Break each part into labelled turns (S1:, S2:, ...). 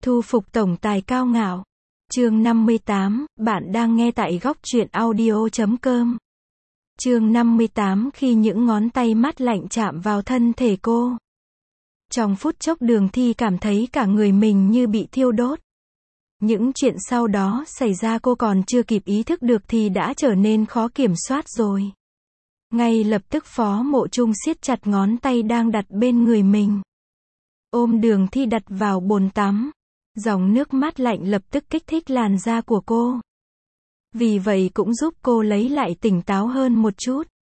S1: Thu phục tổng tài cao ngạo. Chương 58, bạn đang nghe tại góc truyện audio.com. Chương 58, khi những ngón tay mát lạnh chạm vào thân thể cô. Trong phút chốc Đường Thi cảm thấy cả người mình như bị thiêu đốt. Những chuyện sau đó xảy ra cô còn chưa kịp ý thức được thì đã trở nên khó kiểm soát rồi. Ngay lập tức Phó Mộ Trung siết chặt ngón tay đang đặt bên người mình. Ôm Đường Thi đặt vào bồn tắm. Dòng nước mát lạnh lập tức kích thích làn da của cô. Vì vậy cũng giúp cô lấy lại tỉnh táo hơn một chút.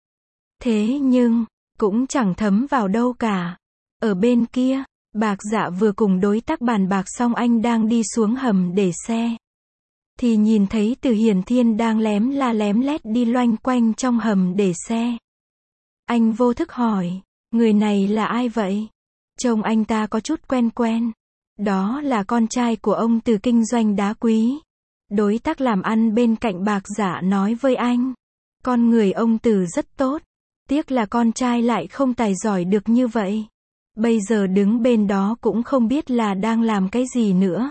S1: Thế nhưng, cũng chẳng thấm vào đâu cả. Ở bên kia, Bạc Dạ vừa cùng đối tác bàn bạc xong anh đang đi xuống hầm để xe. Thì nhìn thấy Từ Hiển Thiên đang lém la lém lét đi loanh quanh trong hầm để xe. Anh vô thức hỏi, người này là ai vậy? Trông anh ta có chút quen quen. Đó là con trai của ông Từ kinh doanh đá quý. Đối tác làm ăn bên cạnh Bạc Dạ nói với anh. Con người ông Từ rất tốt. Tiếc là con trai lại không tài giỏi được như vậy. Bây giờ đứng bên đó cũng không biết là đang làm cái gì nữa.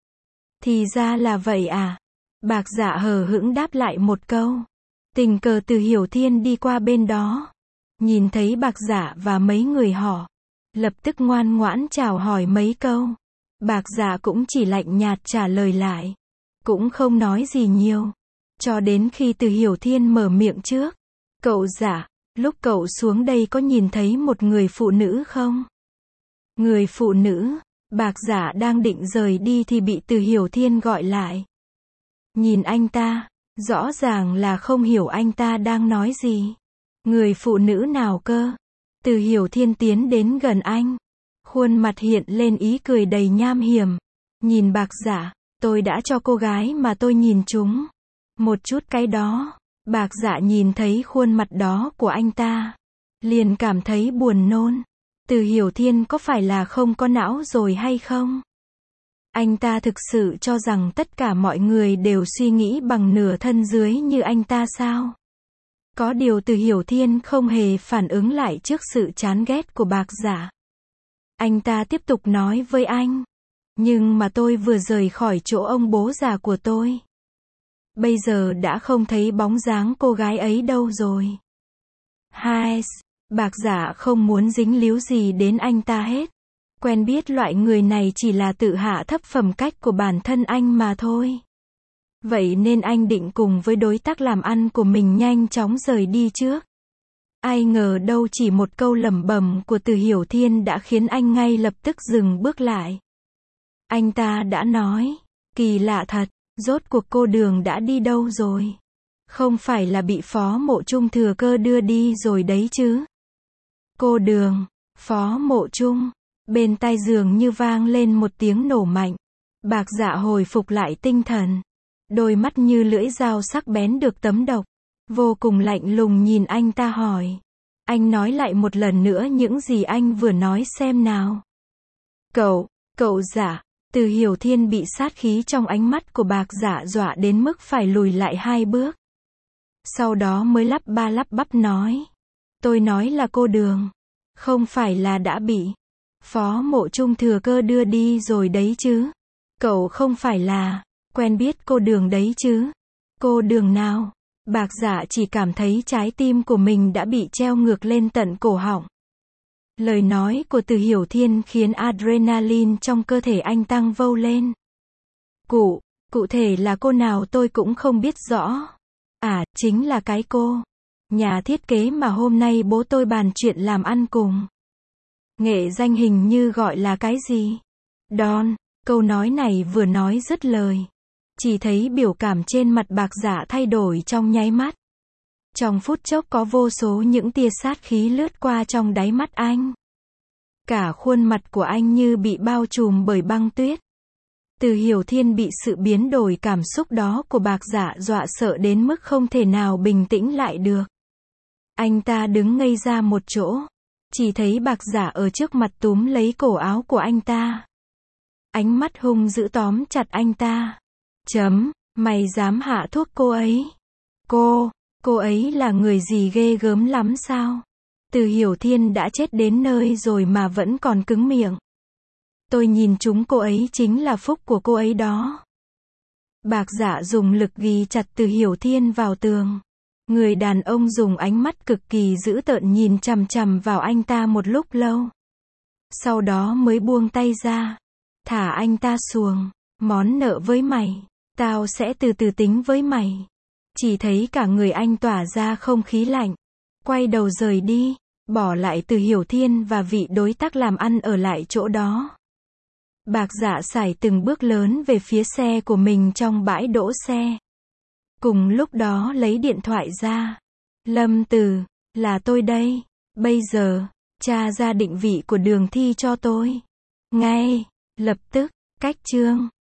S1: Thì ra là vậy à? Bạc Dạ hờ hững đáp lại một câu. Tình cờ Từ Hiểu Thiên đi qua bên đó. Nhìn thấy Bạc Dạ và mấy người họ. Lập tức ngoan ngoãn chào hỏi mấy câu. Bạc Dạ cũng chỉ lạnh nhạt trả lời lại. Cũng không nói gì nhiều. Cho đến khi Từ Hiểu Thiên mở miệng trước. Cậu Dạ, lúc cậu xuống đây có nhìn thấy một người phụ nữ không? Người phụ nữ? Bạc Dạ đang định rời đi thì bị Từ Hiểu Thiên gọi lại. Nhìn anh ta, rõ ràng là không hiểu anh ta đang nói gì. Người phụ nữ nào cơ? Từ Hiểu Thiên tiến đến gần anh. Khuôn mặt hiện lên ý cười đầy nham hiểm. Nhìn Bạc Dạ, tôi đã cho cô gái mà tôi nhìn chúng một chút cái đó. Bạc Dạ nhìn thấy khuôn mặt đó của anh ta. Liền cảm thấy buồn nôn. Từ Hiểu Thiên có phải là không có não rồi hay không? Anh ta thực sự cho rằng tất cả mọi người đều suy nghĩ bằng nửa thân dưới như anh ta sao? Có điều Từ Hiểu Thiên không hề phản ứng lại trước sự chán ghét của Bạc Dạ. Anh ta tiếp tục nói với anh. Nhưng mà tôi vừa rời khỏi chỗ ông bố già của tôi. Bây giờ đã không thấy bóng dáng cô gái ấy đâu rồi. Hai, Bạc Dạ không muốn dính líu gì đến anh ta hết. Quen biết loại người này chỉ là tự hạ thấp phẩm cách của bản thân anh mà thôi. Vậy nên anh định cùng với đối tác làm ăn của mình nhanh chóng rời đi trước. Ai ngờ đâu chỉ một câu lẩm bẩm của Từ Hiểu Thiên đã khiến anh ngay lập tức dừng bước lại. Anh ta đã nói, kỳ lạ thật, rốt cuộc cô Đường đã đi đâu rồi? Không phải là bị Phó Mộ Trung thừa cơ đưa đi rồi đấy chứ? Cô Đường, Phó Mộ Trung, bên tai giường như vang lên một tiếng nổ mạnh. Bạc Dạ hồi phục lại tinh thần. Đôi mắt như lưỡi dao sắc bén được tấm độc. Vô cùng lạnh lùng nhìn anh ta hỏi. Anh nói lại một lần nữa những gì anh vừa nói xem nào. Cậu Dạ. Từ Hiểu Thiên bị sát khí trong ánh mắt của Bạc Dạ dọa đến mức phải lùi lại 2 bước. Sau đó mới lắp ba lắp bắp nói. Tôi nói là cô Đường. Không phải là đã bị Phó Mộ Trung thừa cơ đưa đi rồi đấy chứ? Cậu không phải là quen biết cô Đường đấy chứ? Cô Đường nào? Bạc Dạ chỉ cảm thấy trái tim của mình đã bị treo ngược lên tận cổ họng. Lời nói của Từ Hiểu Thiên khiến adrenaline trong cơ thể anh tăng vâu lên. Cụ thể là cô nào tôi cũng không biết rõ. À, chính là cái cô nhà thiết kế mà hôm nay bố tôi bàn chuyện làm ăn cùng. Nghệ danh hình như gọi là cái gì? Don. Câu nói này vừa nói dứt lời. Chỉ thấy biểu cảm trên mặt Bạc Dạ thay đổi trong nháy mắt. Trong phút chốc có vô số những tia sát khí lướt qua trong đáy mắt anh. Cả khuôn mặt của anh như bị bao trùm bởi băng tuyết. Từ Hiểu Thiên bị sự biến đổi cảm xúc đó của Bạc Dạ dọa sợ đến mức không thể nào bình tĩnh lại được. Anh ta đứng ngây ra một chỗ. Chỉ thấy Bạc Dạ ở trước mặt túm lấy cổ áo của anh ta. Ánh mắt hung dữ tóm chặt anh ta. Mày dám hạ thuốc cô ấy? Cô ấy là người gì ghê gớm lắm sao? Từ Hiểu Thiên đã chết đến nơi rồi mà vẫn còn cứng miệng. Tôi nhìn chúng cô ấy chính là phúc của cô ấy đó. Bạc Dạ dùng lực ghì chặt Từ Hiểu Thiên vào tường. Người đàn ông dùng ánh mắt cực kỳ dữ tợn nhìn chằm chằm vào anh ta một lúc lâu. Sau đó mới buông tay ra. Thả anh ta xuồng. Món nợ với mày. Tao sẽ từ từ tính với mày. Chỉ thấy cả người anh tỏa ra không khí lạnh. Quay đầu rời đi. Bỏ lại Từ Hiểu Thiên và vị đối tác làm ăn ở lại chỗ đó. Bạc Dạ sải từng bước lớn về phía xe của mình trong bãi đỗ xe. Cùng lúc đó lấy điện thoại ra. Lâm Từ, là tôi đây. Bây giờ, tra ra định vị của Đường Thi cho tôi. Ngay, lập tức, cách chương.